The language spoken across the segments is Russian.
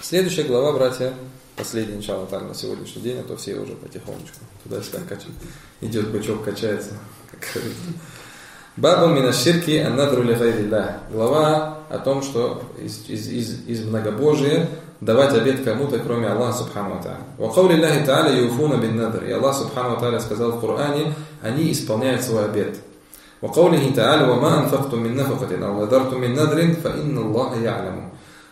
Следующая глава, братья, последняя, иншаллах, на сегодняшний день, а то все уже потихонечку туда-сюда качают. Идет бычок, качается, как говорится. Бабу минаширки аннадру ли гайриллах. Глава о том, что из многобожия давать обет кому-то, кроме Аллаха субхану ва тааля. Ва каули Аллахи тааля юфуна бин надр. И Аллах субхану ва тааля сказал в Коране, они исполняют свой обет. Ва каулихи тааля ва ма анфактум мин нафакатин ау надартум мин надрин фа инна Аллаха я'ламу.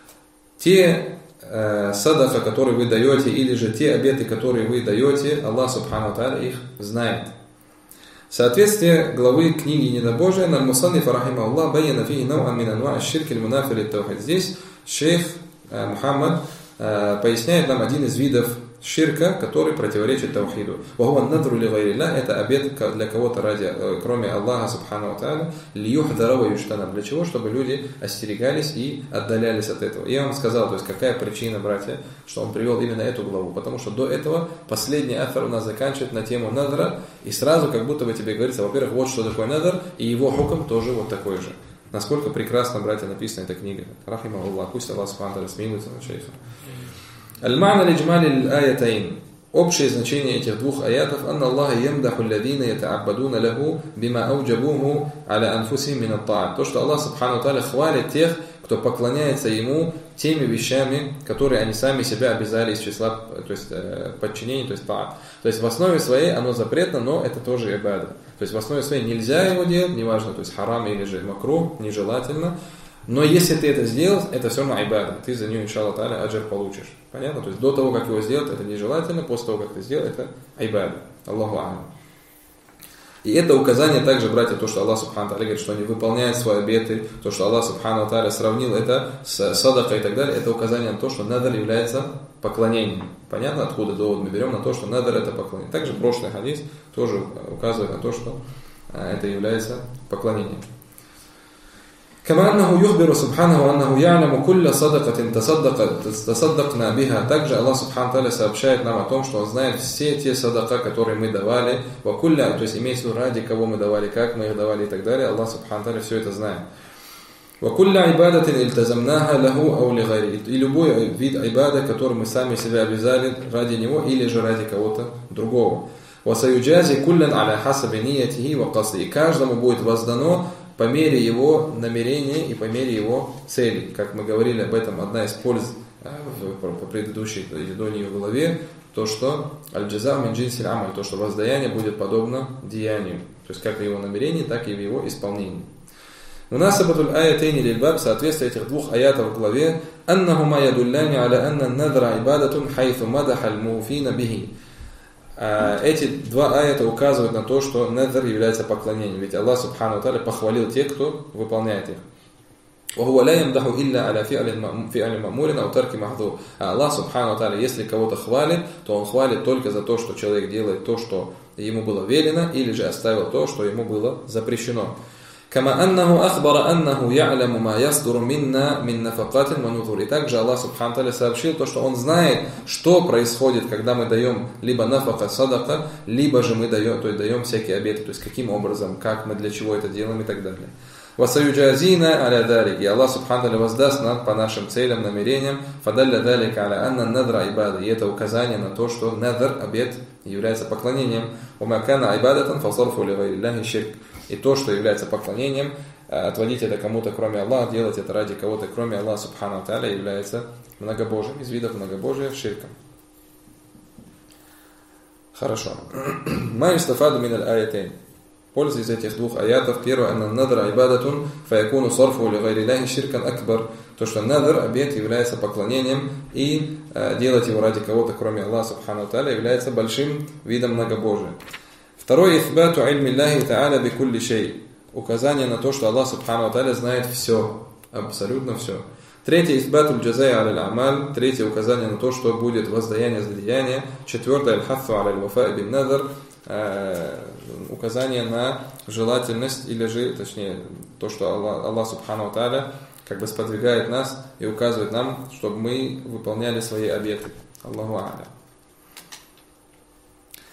Те садака, которые вы даете, или же те обеты, которые вы даете, Аллах субхану ва тааля их знает. Соответствие главы книги Недобожия на Мусанниф рахимахуллах байяна фихи нау'ан мин анва' аш-ширки аль-мунафи лит-тавхид. Здесь шейх Мухаммад поясняет нам один из видов ширка, который противоречит таухиду. Вахуа надру ли гайриллах, это обет для кого-то ради, кроме Аллаха субхану ва тааля, лиюхдара ва юштана. Для чего? Чтобы люди остерегались и отдалялись от этого. Я вам сказал, то есть какая причина, братья, что он привел именно эту главу. Потому что до этого последний автор у нас заканчивает на тему надра, и сразу как будто бы тебе говорится, во-первых, вот что такое надр, и его хукм тоже вот такой же. Насколько прекрасно, братья, написана эта книга. Рахимахуллах, пусть Аллах субхану ва тааля смилуется над шейхом. Аль-ма'на лиджмали аль-аятайн. Общее значение этих двух аятов: «Анна Аллаха ямдаху алладина ята'аббадуна лаху бима ауджабуху аля анфусихим мин ат-та'ат». То, что Аллах субхану ва тааля хвалит тех, кто поклоняется Ему теми вещами, которые они сами себя обязали из числа, то есть подчинения, то есть та'ат. То есть в основе своей оно запретно, но это тоже ибада. То есть в основе своей нельзя его делать, неважно, то есть харам или же макрух, нежелательно. Но если ты это сделал, это все равно айбада. Ты за нее, иншаллах тааля, аджр получишь. Понятно? То есть до того, как его сделать, это нежелательно. После того, как ты сделал, это айбада. Аллаху а'лам. И это указание также, братья, то, что Аллах субхану тааля говорит, что они выполняют свои обеты, то, что Аллах субхану тааля сравнил это с садакой и так далее, это указание на то, что надр является поклонением. Понятно, откуда довод мы берем на то, что надр это поклонение. Также прошлый хадис тоже указывает на то, что это является поклонением. كما أنه يخبر سبحانه أنه يعلم كل صدقة تصدقنا بها. Также Аллах субхану тааля сообщает нам о том, что Он знает все те садака, которые мы давали, вакулля, то есть имеется в виду ради кого мы давали, как мы их давали и так далее. Аллах субхану тааля все это знает. Вакулля ибадатин ильтазамнаха лаху ау ли гайри. И любой вид айбада, который мы сами себя обязали ради него или же ради кого-то другого. Васаюджази куллян аля хасаби ниятихи ва касди. И каждому будет воздано по мере его намерения и по мере его цели. Как мы говорили об этом, одна из польз по предыдущей или до нее главе, то, что аль-джаза мин джинсиль амаль, то, что воздаяние будет подобно деянию. То есть как в его намерении, так и в его исполнении. Мунасабатуль аятайни лиль-баб, соответствие этих двух аятов в главе, аннахума ядулляни аля анна надра ибадатун хайфу мадаха аль-муфина бихи. Эти два аята указывают на то, что надр является поклонением. Ведь Аллах субхану ва тааля похвалил тех, кто выполняет их. А Аллах субхану ва тааля, если кого-то хвалит, то Он хвалит только за то, что человек делает то, что ему было велено, или же оставил то, что ему было запрещено. Кама аннаху ахбара аннаху я'ламу ма ясдуру минна мин нафакатин ва нузур. И также Аллах субхану тааля сообщил то, что Он знает, что происходит, когда мы даем либо нафака садака, либо же мы даем, то есть даем всякие обеты, то есть каким образом, как мы, для чего это делаем и так далее. Васаюджазина аля далик. И Аллах субхану тааля воздаст нам по нашим целям, намерениям. Фадалля далик аля анна надра айбада. И это указание на то, что надр, обет, является поклонением. Умакана айбадатан фасарфу ли гайриллахи ширк. И то, что является поклонением, отводить это кому-то кроме Аллаха, делать это ради кого-то кроме Аллаха субхану ва тааля, является многобожием, из видов многобожия ширком. Хорошо. Ма юстафаду мин аль-аятайн. Польза из этих двух аятов. Первое, анна надра айбадатун фаякуну сарфу ли гайриллахи ширкан акбар. То, что надр, обет, является поклонением, и делать его ради кого-то кроме Аллаха субхану ва тааля является большим видом многобожия. Второе, ифбату ильми Аллахи та'аля би кулли шей. Указание на то, что Аллах субхану ва тааля знает все, абсолютно все. Третье, ифбату аль-джазай аля аль-амаль. Третье, указание на то, что будет воздаяние за деяние. Четвертое, аль-хаффу аля аль-вафа бин надр. Указание на желательность, или же, точнее, то, что Аллах субхану ва тааля как бы сподвигает нас и указывает нам, чтобы мы выполняли свои обеты. Аллаху а'лям.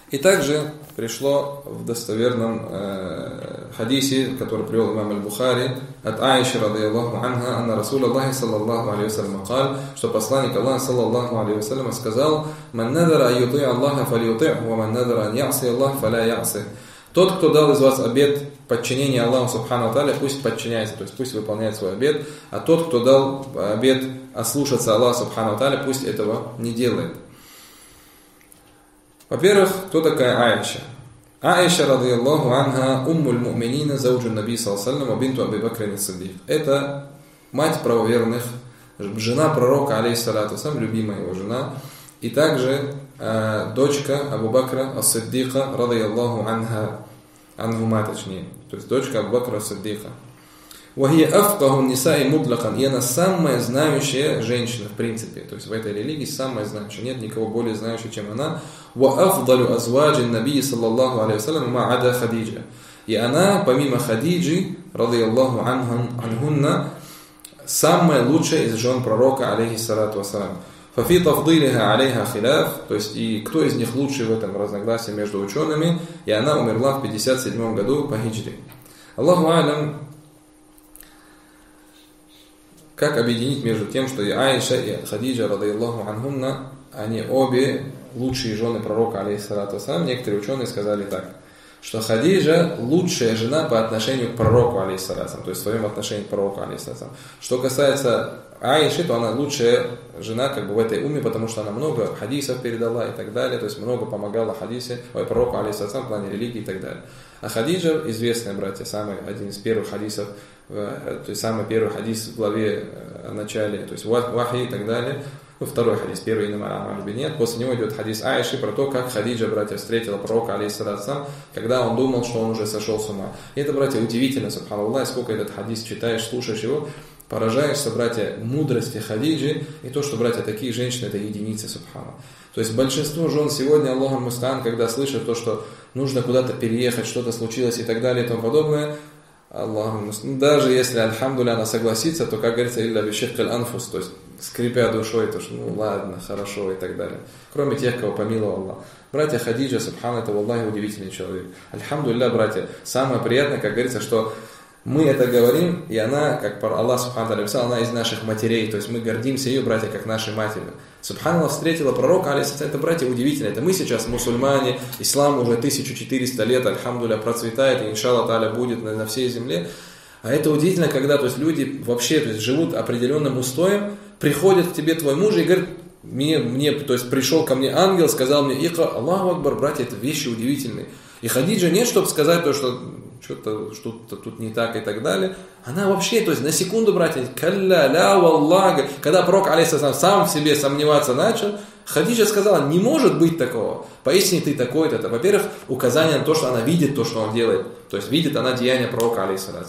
И также пришло в достоверном хадисе, который привел имам аль-Бухари, от Аиши, радийаллаху анха, анна Расул Аллахи, саллаллаху алейхи вассалям, сказал, что посланник Аллаха, саллаллаху алейхи вассалям, сказал: «Ман надара ан юти'а Аллаха фалюти'ху, ва ман надара ан я'си Аллах фаля я'си». Тот, кто дал из вас обет подчинения Аллаху субхану ва тааля, пусть подчиняется, то есть пусть выполняет свой обет, а тот, кто дал обет ослушаться Аллаха субхану ва тааля, пусть этого не делает. Во-первых, кто такая Аиша? Аиша, радийаллаху анха, уммуль му'минина, зауджу наби саллаллаху алейхи ва бинту Аби Бакр ас-Сиддик. Это мать правоверных, жена пророка, алейхиссалату вассалам, любимая его жена, и также дочка Абу Бакра ас-Сиддика, радийаллаху анха, анхума точнее, то есть дочка Абу Бакра ас-Сиддика. وهي أفقه النساء مطلقا, и она самая знающая женщина в принципе, то есть в этой религии самая знающая, нет никого более знающего, чем она. وأفضل أزواج النبي صلى الله عليه وسلم ما عدا خديجة, и она помимо Хадиджи, радийаллаху анхунна, самая лучшая из жен пророка, алейхиссалату вассалам. ففي تفضيلها عليها خلاف, то есть и кто из них лучший в этом разногласии между учеными, и она умерла в 57 году по хиджре. Аллаху алям. Как объединить между тем, что и Аиша, и Хадиджа, радийаллаху анхунна, они обе лучшие жены пророка, алейхиссалату вассалам. Некоторые ученые сказали так, что Хадиджа лучшая жена по отношению к пророку, алейхиссалату вассалам, то есть в своем отношении к пророку, алейхиссалату вассалам. Что касается Аиши, то она лучшая жена как бы в этой умме, потому что она много хадисов передала и так далее, то есть много помогала пророку, алейхиссалату вассалам, в плане религии и так далее. А Хадиджа, известная, братья, один из первых хадисов, то есть самый первый хадис в главе о начале, то есть вахи и так далее. Второй хадис, первый нет. После него идет хадис Аиши про то, как Хадиджа, братья, встретила пророка, алейхиссалату вассалам, когда он думал, что он уже сошел с ума. И это, братья, удивительно, субханаллах, сколько этот хадис читаешь, слушаешь его, поражаешься, братья, мудрости Хадиджи, и то, что, братья, такие женщины, это единицы, субханаллах. То есть большинство жен сегодня, Аллаху мустаан, когда слышат то, что нужно куда-то переехать, что-то случилось и так далее и тому подобное, Аллаху, даже если, альхамдулилля, она согласится, то, как говорится, илля бишихкаль анфус, то есть скрипя душой, то что, ладно, хорошо и так далее. Кроме тех, кого помиловал Аллах. Братья, Хадиджа, субхана, это, валлахи, удивительный человек. Альхамдулилля, братья, самое приятное, как говорится, что мы это говорим, и она, как Аллах субхану написал, она из наших матерей, то есть мы гордимся ее, братья, как нашей матерью. Субханаллах встретила пророка, алейхиссалям, это, братья, удивительно. Это мы сейчас мусульмане, ислам уже 1400 лет, альхамдулилля, процветает, и иншаллах тааля будет на всей земле. А это удивительно, когда, то есть, люди вообще, то есть, живут определенным устоем, приходит к тебе твой муж и говорит, мне, то есть, пришел ко мне ангел, сказал мне, икра, Аллаху акбар, братья, это вещи удивительные. И Хадиджа нет, чтобы сказать то, что что-то тут не так и так далее. Она вообще, то есть на секунду, братья, калля, ля, валлах, когда пророк, алейхиссалям, сам в себе сомневаться начал, Хадиджа сказала, не может быть такого. Поистине ты такой-то. Это, во-первых, указание на то, что она видит то, что он делает. То есть видит она деяния пророка, алейхиссалям.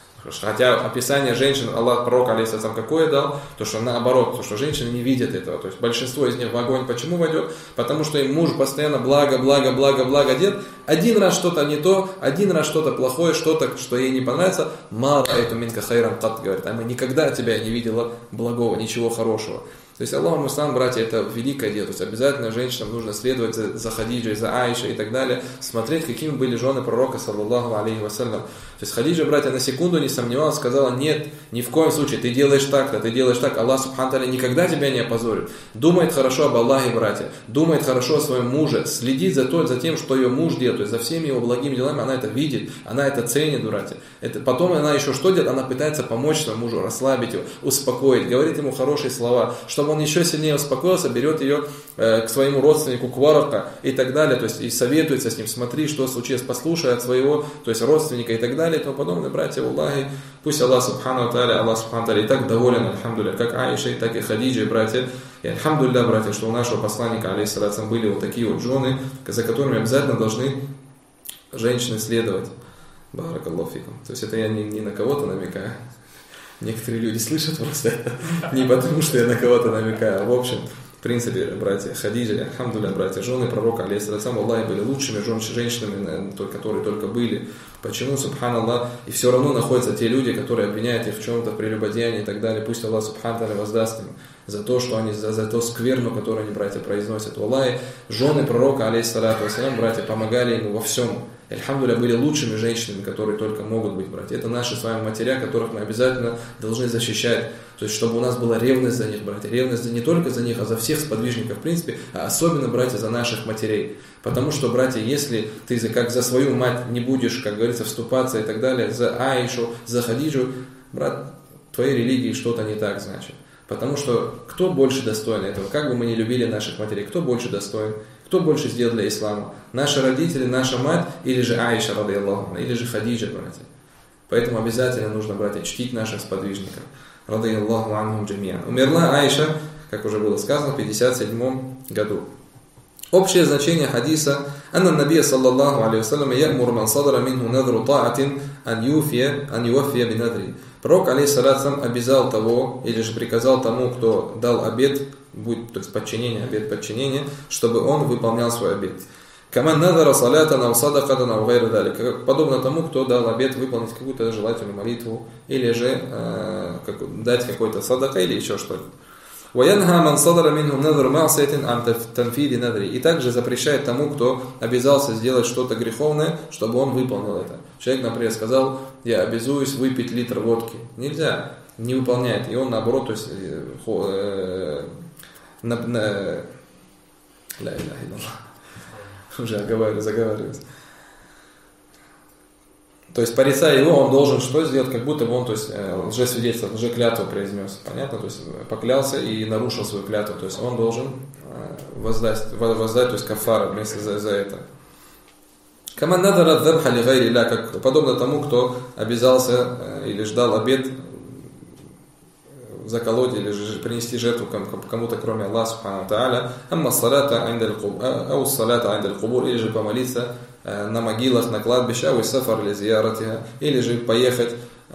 Хотя описание женщин, Аллах, пророк, алейхиссалям, какое дал, то что наоборот, то что женщины не видят этого. То есть большинство из них в огонь почему войдет? Потому что им муж постоянно благо делает. Один раз что-то не то, один раз что-то плохое, что-то, что ей не понравится. Ма раайту минка хайран кат, говорит, а мы никогда от тебя не видела благого, ничего хорошего. То есть Аллаху муслим, братья, это великое дело. То есть обязательно женщинам нужно следовать за Хадиджей, за Аишей и так далее, смотреть, какими были жены пророка, саллаллаху алейхи вассалям. То есть Хадиджа, братья, на секунду не сомневалась, сказала, нет, ни в коем случае, ты делаешь так-то, ты делаешь так, Аллах субхану тааля никогда тебя не опозорит. Думает хорошо об Аллахе, братья, думает хорошо о своем муже, следит за тем, что ее муж делает, то есть за всеми его благими делами, она это видит, она это ценит, братья. Потом она еще что делает? Она пытается помочь своему мужу, расслабить его, успокоить, говорит ему хорошие слова, чтобы он еще сильнее успокоился, берет ее к своему родственнику, к Варака и так далее, то есть и советуется с ним, смотри, что случилось, послушай от своего, то есть родственника и так далее, и тому подобное, братья, Аллахи, пусть Аллах субхану тааля, и так доволен, альхамдулилля, как Аиша, так и Хадиджа, братья, и альхамдулилля, братья, что у нашего посланника, алейхиссалям, были вот такие вот жены, за которыми обязательно должны женщины следовать. Баракаллаху фикум. То есть это я не на кого-то намекаю. Некоторые люди слышат просто это не потому, что я на кого-то намекаю, а в общем, в принципе, братья, Хадиджа, альхамдулилля, братья, жены пророка, алейхиссалям, Аллахи, были лучшими женщинами, которые только были. Почему, субханаллах, и все равно находятся те люди, которые обвиняют их в чем-то, в прелюбодеянии и так далее. Пусть Аллах, субханаллах, воздаст им за то, что они, за ту скверну, которую они, братья, произносят. Валлахи, жены пророка, алейхиссалату вассалям, братья, помогали ему во всем. Альхамдулилля, были лучшими женщинами, которые только могут быть, братья. Это наши с вами матеря, которых мы обязательно должны защищать. То есть, чтобы у нас была ревность за них, братья. Ревность не только за них, а за всех сподвижников, в принципе, а особенно, братья, за наших матерей. Потому что, братья, если ты как за свою мать не будешь, как говорится, вступаться и так далее, за Аишу, за Хадиджу, брат, в твоей религии что-то не так, значит. Потому что кто больше достоин этого? Как бы мы ни любили наших матерей, кто больше достоин? Кто больше сделал для ислама? Наши родители, наша мать, или же Аиша, ради Аллаху, или же Хадиджа, братья. Поэтому обязательно нужно, братья, чтить наших сподвижников. Ради Аллаху анхум джамиан. Умерла Аиша, как уже было сказано, в 57 году. Общее значение хадиса: «Анна набия саллаллаху алейхи вассалям ямур ман садара минху надру таатин ан юфия бинадри». Пророк, алейхиссалям, обязал того, или же приказал тому, кто дал обет, то есть подчинение, обет подчинения, чтобы он выполнял свой обет. «Каман надара салятан ау садакатан ау гайра далик». Подобно тому, кто дал обет выполнить какую-то желательную молитву, или же дать какой-то садака, или еще что-то. «Ваянха ман садара минху надру ма'сиятин ан танфиди надри». И также запрещает тому, кто обязался сделать что-то греховное, чтобы он выполнил это. Человек, например, сказал: «Я обязуюсь выпить литр водки». Нельзя, не выполняет. И он, наоборот, то есть, уже заговариваюсь. То есть, порицая его, он должен что сделать? Как будто бы он, то есть, лжесвидетельство, лжеклятву произнес. Понятно? То есть, поклялся и нарушил свою клятву. То есть, он должен воздать, то есть, кафара вместе за это. Каман надара дзабха ли гайри ля, как подобно тому, кто обязался или ждал обет заколоть или же принести жертву кому-то, кроме Аллаха субхану тааля. Амма салата индаль кубур, или же помолиться на могилах, на кладбище, ау сафар ли зияратиха, или же поехать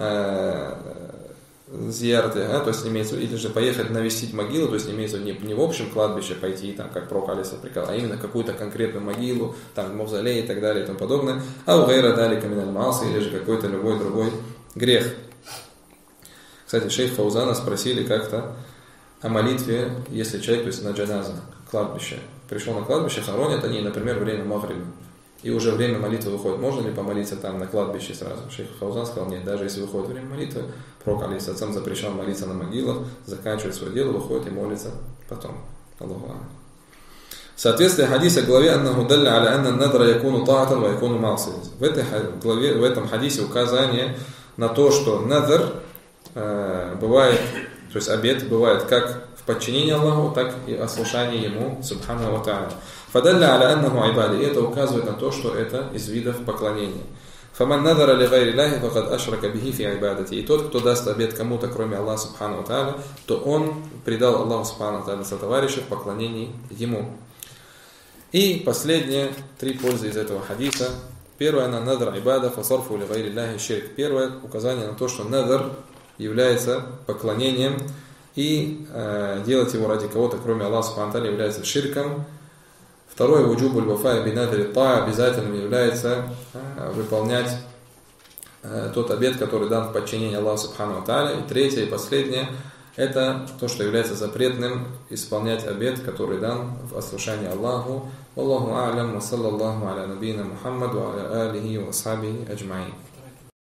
зияраты, то есть имеется, или же поехать навестить могилу, то есть имеется не в общем кладбище пойти, там, как пророк алейхиссалям приказал, а именно какую-то конкретную могилу, там, мавзолей и так далее и тому подобное. Ау гайра далика миналь ма'аси, или же какой-то любой другой грех. Кстати, шейх Фаузана спросили как-то о молитве, если человек, то есть на джаназа, кладбище, пришел на кладбище, хоронят они, например, время магриба, и уже время молитвы выходит, можно ли помолиться там на кладбище сразу? Шейх Фаузан сказал: нет, даже если выходит время молитвы, пророк алейхиссалям запрещал молиться на могилах, заканчивает свое дело, выходит и молится потом. Аллаху акбар. Соответствие хадиса главе «Аннаху далля аля анна надра якуну таатан ва якуну ма'сият». В этой главе, в этом хадисе указание на то, что надр бывает, то есть обет бывает как в подчинении Аллаху, так и ослушании Ему, субхану ва та'аля. Фадалля аля аннаху айбади. И это указывает на то, что это из видов поклонения. Фаман надара ли гайри лахи факад ашрака бихи фи айбадати. И тот, кто даст обет кому-то, кроме Аллаха субхану ва та'аля, то он предал Аллаху субхану ва та'аля сотоварища в поклонении Ему. И последние три пользы из этого хадиса. Первое, на надр айбада фасарфу ли гайри лахи ширк. Первое указание на то, что надр является поклонением, и делать его ради кого-то, кроме Аллаха субхану ва та'аля, является ширком. Второе, вуджубуль вафа бинадри та, обязательным является выполнять тот обет, который дан в подчинении Аллаху субхану ва та'аля. И третье и последнее, это то, что является запретным, исполнять обет, который дан в ослушании Аллаху. Аллаху а'лям, ва саллаллаху аля набийна Мухаммад, ва аля алихи ва асхабихи аджмаин.